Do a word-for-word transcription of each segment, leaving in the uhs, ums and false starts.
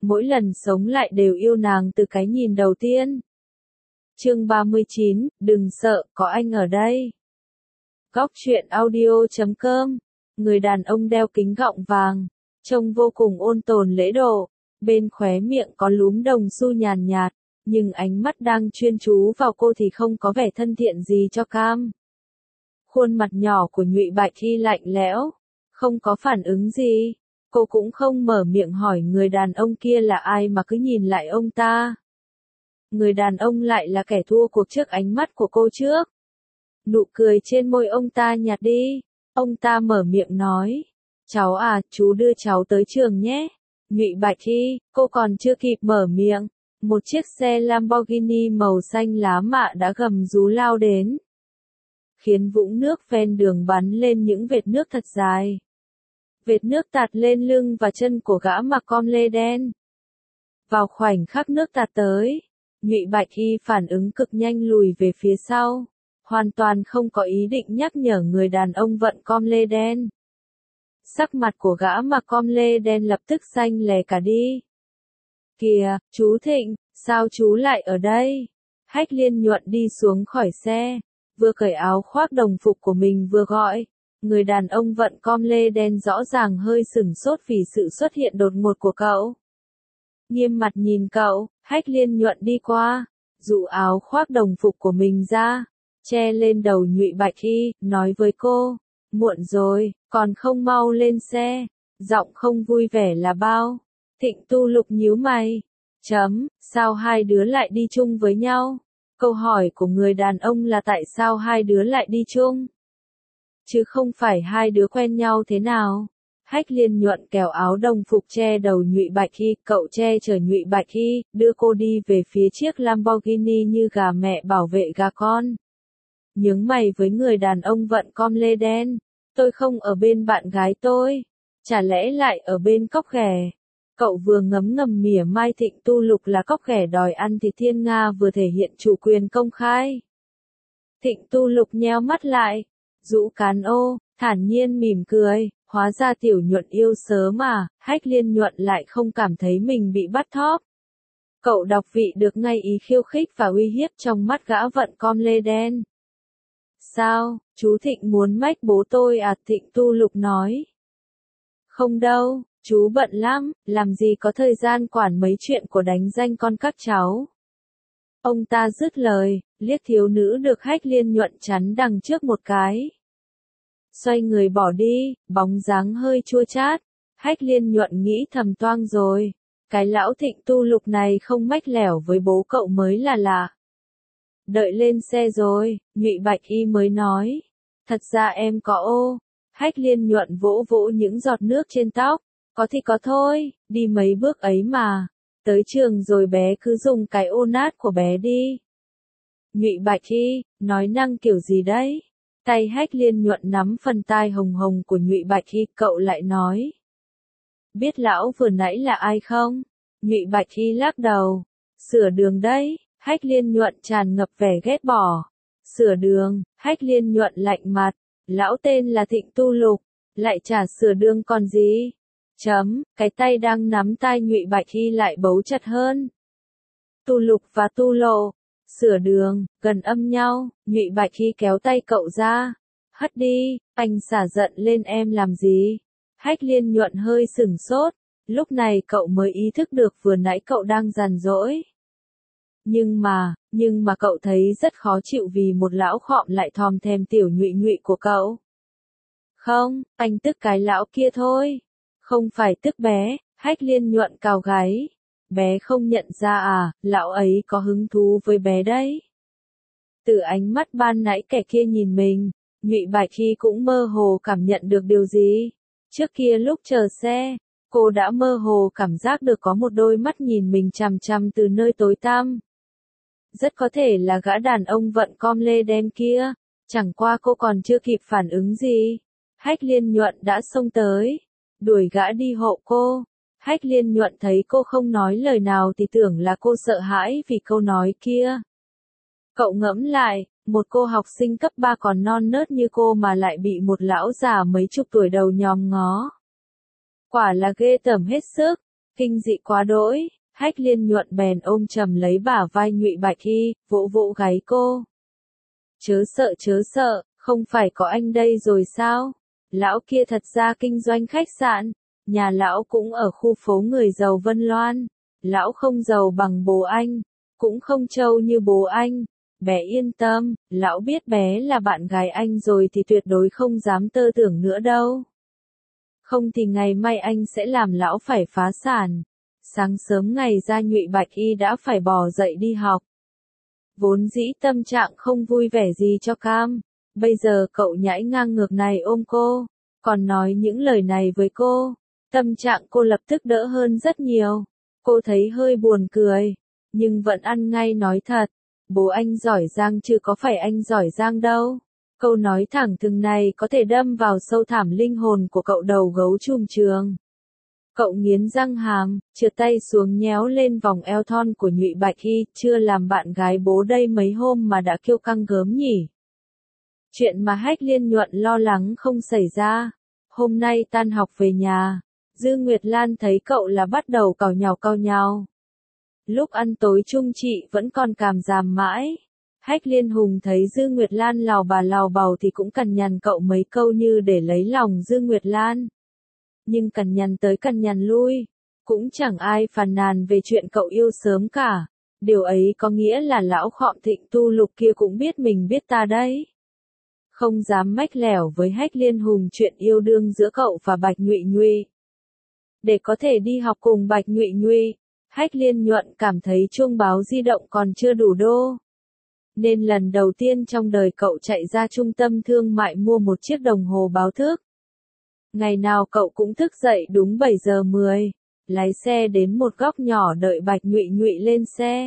mỗi lần sống lại đều yêu nàng từ cái nhìn đầu tiên. Chương ba mươi chín, đừng sợ, có anh ở đây. Góc truyện audio chấm com. Người đàn ông đeo kính gọng vàng, trông vô cùng ôn tồn lễ độ, bên khóe miệng có lúm đồng xu nhàn nhạt, nhưng ánh mắt đang chuyên chú vào cô thì không có vẻ thân thiện gì cho cam. Khuôn mặt nhỏ của Nhụy Bạch Hy lạnh lẽo, không có phản ứng gì, cô cũng không mở miệng hỏi người đàn ông kia là ai mà cứ nhìn lại ông ta. Người đàn ông lại là kẻ thua cuộc trước ánh mắt của cô trước. Nụ cười trên môi ông ta nhạt đi, ông ta mở miệng nói, cháu à, chú đưa cháu tới trường nhé. Nhụy Bạch Hy, cô còn chưa kịp mở miệng, một chiếc xe Lamborghini màu xanh lá mạ đã gầm rú lao đến, khiến vũng nước ven đường bắn lên những vệt nước thật dài. Vệt nước tạt lên lưng và chân của gã mặc com lê đen. Vào khoảnh khắc nước tạt tới, Nhụy Bạch Hy phản ứng cực nhanh lùi về phía sau, hoàn toàn không có ý định nhắc nhở người đàn ông vận com lê đen. Sắc mặt của gã mặc com lê đen lập tức xanh lè cả đi. Kìa, chú Thịnh, sao chú lại ở đây? Hách Liên Nhuận đi xuống khỏi xe, vừa cởi áo khoác đồng phục của mình vừa gọi. Người đàn ông vận com lê đen rõ ràng hơi sửng sốt vì sự xuất hiện đột ngột của cậu. Nghiêm mặt nhìn cậu, Hách Liên Nhuận đi qua, dụ áo khoác đồng phục của mình ra, che lên đầu Nhụy Bạch Hy, nói với cô, muộn rồi, còn không mau lên xe, giọng không vui vẻ là bao. Thịnh Tu Lục nhíu mày, chấm, sao hai đứa lại đi chung với nhau? Câu hỏi của người đàn ông là tại sao hai đứa lại đi chung? Chứ không phải hai đứa quen nhau thế nào? Hách Liên Nhuận kéo áo đồng phục che đầu Nhụy Bạch Hy, cậu che chở Nhụy Bạch Hy, đưa cô đi về phía chiếc Lamborghini như gà mẹ bảo vệ gà con. Nhướng mày với người đàn ông vận com lê đen, tôi không ở bên bạn gái tôi, chả lẽ lại ở bên cóc ghẻ? Cậu vừa ngấm ngầm mỉa mai Thịnh Tu Lục là cóc ghẻ đòi ăn thịt thiên nga vừa thể hiện chủ quyền công khai. Thịnh Tu Lục nheo mắt lại, rũ cán ô, thản nhiên mỉm cười, hóa ra Tiểu Nhuận yêu sớm mà. Hách Liên Nhuận lại không cảm thấy mình bị bắt thóp. Cậu đọc vị được ngay ý khiêu khích và uy hiếp trong mắt gã vận com lê đen. Sao, chú Thịnh muốn mách bố tôi à? Thịnh Tu Lục nói. Không đâu, chú bận lắm, làm gì có thời gian quản mấy chuyện của đánh danh con các cháu. Ông ta dứt lời, liếc thiếu nữ được Hách Liên Nhuận chắn đằng trước một cái. Xoay người bỏ đi, bóng dáng hơi chua chát. Hách Liên Nhuận nghĩ thầm toang rồi, cái lão Thịnh Tu Lục này không mách lẻo với bố cậu mới là lạ. Đợi lên xe rồi, Nhụy Bạch Hy mới nói, thật ra em có ô. Hách Liên Nhuận vỗ vỗ những giọt nước trên tóc, có thì có thôi, đi mấy bước ấy mà, tới trường rồi bé cứ dùng cái ô nát của bé đi. Nhụy Bạch Hy, nói năng kiểu gì đấy? Tay Hách Liên Nhuận nắm phần tai hồng hồng của Nhụy Bạch Hy, cậu lại nói. Biết lão vừa nãy là ai không? Nhụy Bạch Hy lắc đầu. Sửa đường đấy. Hách Liên Nhuận tràn ngập vẻ ghét bỏ. Sửa đường, Hách Liên Nhuận lạnh mặt. Lão tên là Thịnh Tu Lục, lại chả sửa đường còn gì. Chấm, cái tay đang nắm tai Nhụy Bạch Hy lại bấu chặt hơn. Tu Lục và Tu Lộ, sửa đường, gần âm nhau, Nhụy Bạch Hy kéo tay cậu ra. Hất đi, anh xả giận lên em làm gì? Hách Liên Nhuận hơi sửng sốt, lúc này cậu mới ý thức được vừa nãy cậu đang giàn dỗi. Nhưng mà, nhưng mà cậu thấy rất khó chịu vì một lão khọm lại thòm thèm tiểu Nhụy Nhụy của cậu. Không, anh tức cái lão kia thôi. Không phải tức bé. Hách Liên Nhuận cào gáy. Bé không nhận ra à, lão ấy có hứng thú với bé đấy. Từ ánh mắt ban nãy kẻ kia nhìn mình, Nhụy Bạch Hy cũng mơ hồ cảm nhận được điều gì. Trước kia lúc chờ xe, cô đã mơ hồ cảm giác được có một đôi mắt nhìn mình chằm chằm từ nơi tối tăm. Rất có thể là gã đàn ông vận com lê đen kia, chẳng qua cô còn chưa kịp phản ứng gì. Hách Liên Nhuận đã xông tới, đuổi gã đi hộ cô. Hách Liên Nhuận thấy cô không nói lời nào thì tưởng là cô sợ hãi vì câu nói kia. Cậu ngẫm lại, một cô học sinh cấp ba còn non nớt như cô mà lại bị một lão già mấy chục tuổi đầu nhòm ngó. Quả là ghê tởm hết sức. Kinh dị quá đỗi, Hách Liên Nhuận bèn ôm chầm lấy bả vai Nhụy Bạch Y, vỗ vỗ gáy cô. Chớ sợ chớ sợ, không phải có anh đây rồi sao? Lão kia thật ra kinh doanh khách sạn, nhà lão cũng ở khu phố người giàu Vân Loan. Lão không giàu bằng bố anh, cũng không trâu như bố anh. Bé yên tâm, lão biết bé là bạn gái anh rồi thì tuyệt đối không dám tơ tưởng nữa đâu. Không thì ngày mai anh sẽ làm lão phải phá sản. Sáng sớm ngày ra Nhụy Bạch Y đã phải bò dậy đi học. Vốn dĩ tâm trạng không vui vẻ gì cho cam. Bây giờ cậu nhãi ngang ngược này ôm cô, còn nói những lời này với cô. Tâm trạng cô lập tức đỡ hơn rất nhiều. Cô thấy hơi buồn cười, nhưng vẫn ăn ngay nói thật. Bố anh giỏi giang chứ có phải anh giỏi giang đâu. Câu nói thẳng thừng này có thể đâm vào sâu thẳm linh hồn của cậu đầu gấu trùm trường. Cậu nghiến răng hàm, trượt tay xuống nhéo lên vòng eo thon của Nhụy Bạch Y, chưa làm bạn gái bố đây mấy hôm mà đã kiêu căng gớm nhỉ. Chuyện mà Hách Liên Nhuận lo lắng không xảy ra. Hôm nay tan học về nhà, Dư Nguyệt Lan thấy cậu là bắt đầu càu nhàu cau nhàu. Lúc ăn tối chung chị vẫn còn càm ràm mãi. Hách Liên Hùng thấy Dư Nguyệt Lan lào bà lào bầu thì cũng cằn nhằn cậu mấy câu như để lấy lòng Dư Nguyệt Lan. Nhưng cằn nhằn tới cằn nhằn lui, cũng chẳng ai phàn nàn về chuyện cậu yêu sớm cả. Điều ấy có nghĩa là lão Khọm Thịnh Tu Lục kia cũng biết mình biết ta đấy. Không dám mách lẻo với Hách Liên Hùng chuyện yêu đương giữa cậu và Bạch Nhụy Nhụy. Để có thể đi học cùng Bạch Nhụy Nhụy, Hách Liên Nhuận cảm thấy chuông báo di động còn chưa đủ đô. Nên lần đầu tiên trong đời cậu chạy ra trung tâm thương mại mua một chiếc đồng hồ báo thức. Ngày nào cậu cũng thức dậy đúng bảy giờ mười, lái xe đến một góc nhỏ đợi Bạch Nhụy Nhụy lên xe.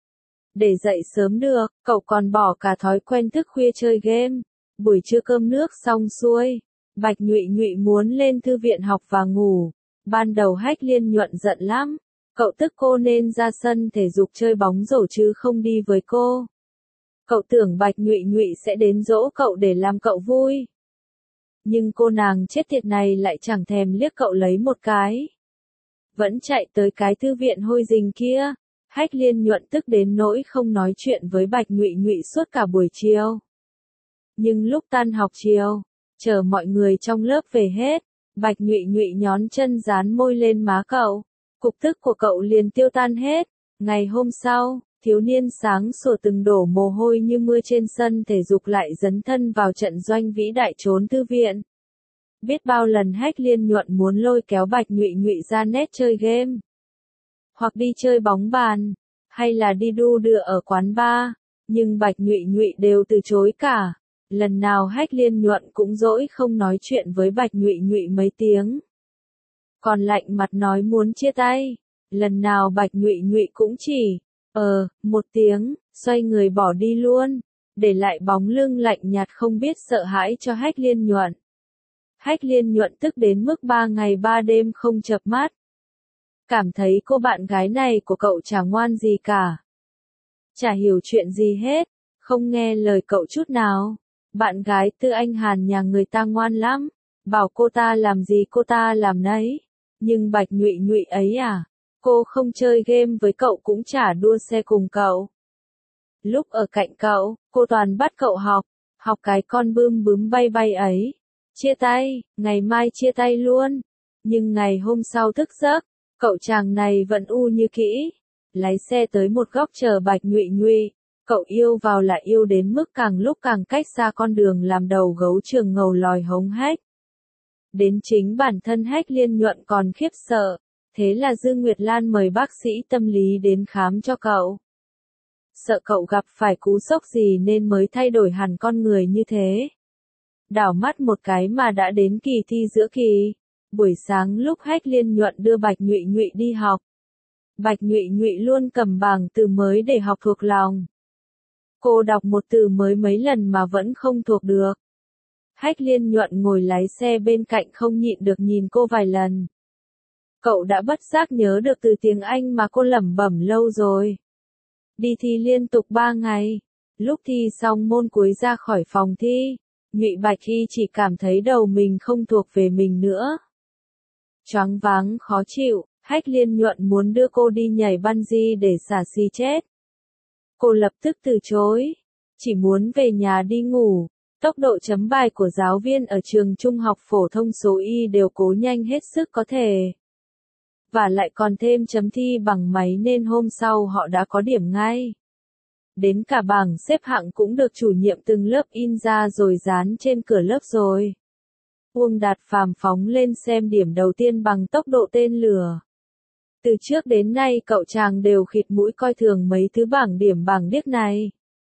Để dậy sớm được, cậu còn bỏ cả thói quen thức khuya chơi game. Buổi trưa cơm nước xong xuôi, Bạch Nhụy Nhụy muốn lên thư viện học và ngủ. Ban đầu Hách Liên Nhuận giận lắm, cậu tức cô nên ra sân thể dục chơi bóng rổ chứ không đi với cô. Cậu tưởng Bạch Nhụy Nhụy sẽ đến dỗ cậu để làm cậu vui. Nhưng cô nàng chết tiệt này lại chẳng thèm liếc cậu lấy một cái. Vẫn chạy tới cái thư viện hôi rình kia. Hách Liên Nhuận tức đến nỗi không nói chuyện với Bạch Nhụy Nhụy suốt cả buổi chiều. Nhưng lúc tan học chiều, chờ mọi người trong lớp về hết, Bạch Nhụy Nhụy nhón chân dán môi lên má cậu. Cục tức của cậu liền tiêu tan hết. Ngày hôm sau, thiếu niên sáng sủa từng đổ mồ hôi như mưa trên sân thể dục lại dấn thân vào trận doanh vĩ đại trốn thư viện. Biết bao lần Hách Liên Nhuận muốn lôi kéo Bạch Nhụy Nhụy ra net chơi game, hoặc đi chơi bóng bàn, hay là đi đu đưa ở quán bar, nhưng Bạch Nhụy Nhụy đều từ chối cả. Lần nào Hách Liên Nhuận cũng dỗi không nói chuyện với Bạch Nhụy Nhụy mấy tiếng. Còn lạnh mặt nói muốn chia tay. Lần nào Bạch Nhụy Nhụy cũng chỉ, ờ, một tiếng, xoay người bỏ đi luôn, để lại bóng lưng lạnh nhạt không biết sợ hãi cho Hách Liên Nhuận. Hách Liên Nhuận tức đến mức ba ngày ba đêm không chợp mắt. Cảm thấy cô bạn gái này của cậu chả ngoan gì cả. Chả hiểu chuyện gì hết, không nghe lời cậu chút nào. Bạn gái Tư Anh Hàn nhà người ta ngoan lắm, bảo cô ta làm gì cô ta làm nấy. Nhưng Bạch Nhụy Nhụy ấy à, cô không chơi game với cậu cũng chả đua xe cùng cậu. Lúc ở cạnh cậu, cô toàn bắt cậu học, học cái con bươm bướm bay bay ấy. Chia tay, ngày mai chia tay luôn. Nhưng ngày hôm sau thức giấc, cậu chàng này vẫn u như kỹ. Lái xe tới một góc chờ Bạch Nhụy Nhụy. Cậu yêu vào là yêu đến mức càng lúc càng cách xa con đường làm đầu gấu trường ngầu lòi hống hách. Đến chính bản thân Hách Liên Nhuận còn khiếp sợ. Thế là Dư Nguyệt Lan mời bác sĩ tâm lý đến khám cho cậu. Sợ cậu gặp phải cú sốc gì nên mới thay đổi hẳn con người như thế. Đảo mắt một cái mà đã đến kỳ thi giữa kỳ. Buổi sáng lúc Hách Liên Nhuận đưa Bạch Nhụy Nhụy đi học, Bạch Nhụy Nhụy luôn cầm bảng từ mới để học thuộc lòng. Cô đọc một từ mới mấy lần mà vẫn không thuộc được. Hách Liên Nhuận ngồi lái xe bên cạnh không nhịn được nhìn cô vài lần. Cậu đã bất giác nhớ được từ tiếng Anh mà cô lẩm bẩm lâu rồi. Đi thi liên tục ba ngày. Lúc thi xong môn cuối ra khỏi phòng thi, Nhụy Bạch Y chỉ cảm thấy đầu mình không thuộc về mình nữa. Choáng váng khó chịu, Hách Liên Nhuận muốn đưa cô đi nhảy bungee để xả xì chết. Cô lập tức từ chối, chỉ muốn về nhà đi ngủ. Tốc độ chấm bài của giáo viên ở trường trung học phổ thông số Y đều cố nhanh hết sức có thể. Và lại còn thêm chấm thi bằng máy nên hôm sau họ đã có điểm ngay. Đến cả bảng xếp hạng cũng được chủ nhiệm từng lớp in ra rồi dán trên cửa lớp rồi. Uông Đạt Phàm phóng lên xem điểm đầu tiên bằng tốc độ tên lửa. Từ trước đến nay cậu chàng đều khịt mũi coi thường mấy thứ bảng điểm bảng điếc này.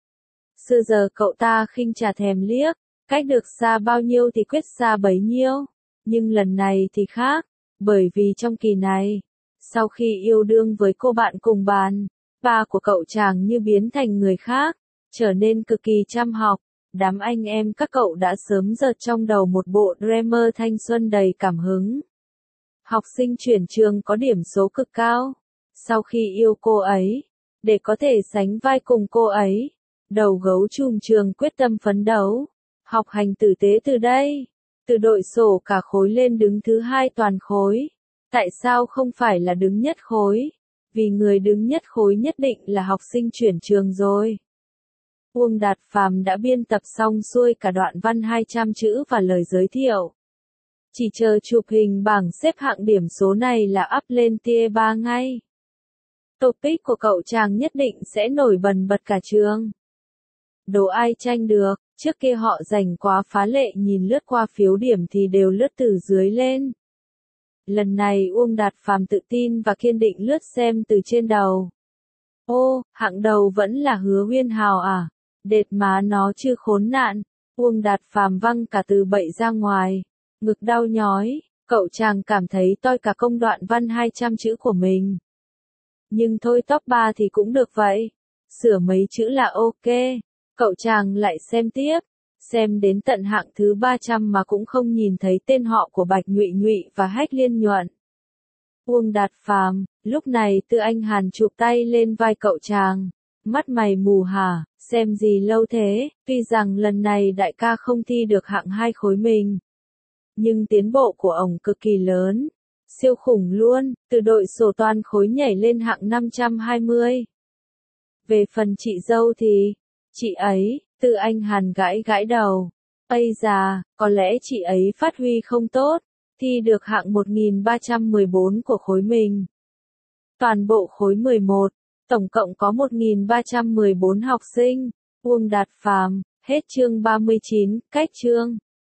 Xưa giờ cậu ta khinh chả thèm liếc, cách được xa bao nhiêu thì quyết xa bấy nhiêu. Nhưng lần này thì khác, bởi vì trong kỳ này, sau khi yêu đương với cô bạn cùng bàn, ba của cậu chàng như biến thành người khác, trở nên cực kỳ chăm học. Đám anh em các cậu đã sớm dợt trong đầu một bộ drama thanh xuân đầy cảm hứng. Học sinh chuyển trường có điểm số cực cao. Sau khi yêu cô ấy, để có thể sánh vai cùng cô ấy, đầu gấu trùm trường quyết tâm phấn đấu, học hành tử tế từ đây, từ đội sổ cả khối lên đứng thứ hai toàn khối. Tại sao không phải là đứng nhất khối? Vì người đứng nhất khối nhất định là học sinh chuyển trường rồi. Uông Đạt Phàm đã biên tập xong xuôi cả đoạn văn hai trăm chữ và lời giới thiệu. Chỉ chờ chụp hình bảng xếp hạng điểm số này là up lên tier ba ngay. Topic của cậu chàng nhất định sẽ nổi bần bật cả trường. Đố ai tranh được, trước kia họ rành quá phá lệ nhìn lướt qua phiếu điểm thì đều lướt từ dưới lên. Lần này Uông Đạt Phàm tự tin và kiên định lướt xem từ trên đầu. Ô, hạng đầu vẫn là Hứa Uyên Hào à? Đệt má nó chứ khốn nạn. Uông Đạt Phàm văng cả từ bậy ra ngoài. Ngực đau nhói, cậu chàng cảm thấy toi cả công đoạn văn hai trăm chữ của mình. Nhưng thôi top ba thì cũng được vậy. Sửa mấy chữ là ok. Cậu chàng lại xem tiếp. Xem đến tận hạng thứ ba trăm mà cũng không nhìn thấy tên họ của Bạch Nhụy Nhụy và Hách Liên Nhuận. Uông Đạt Phàm, lúc này Tư Anh Hàn chụp tay lên vai cậu chàng. Mắt mày mù hả, xem gì lâu thế, tuy rằng lần này đại ca không thi được hạng hai khối mình. Nhưng tiến bộ của ổng cực kỳ lớn, siêu khủng luôn, từ đội sổ toàn khối nhảy lên hạng năm trăm hai mươi. Về phần chị dâu thì, chị ấy, Tư Anh Hàn gãi gãi đầu. Ây già, có lẽ chị ấy phát huy không tốt, thi được hạng một nghìn ba trăm mười bốn của khối mình. Toàn bộ khối mười một, tổng cộng có một nghìn ba trăm mười bốn học sinh. Uông Đạt Phàm, hết chương ba mươi chín, cách chương.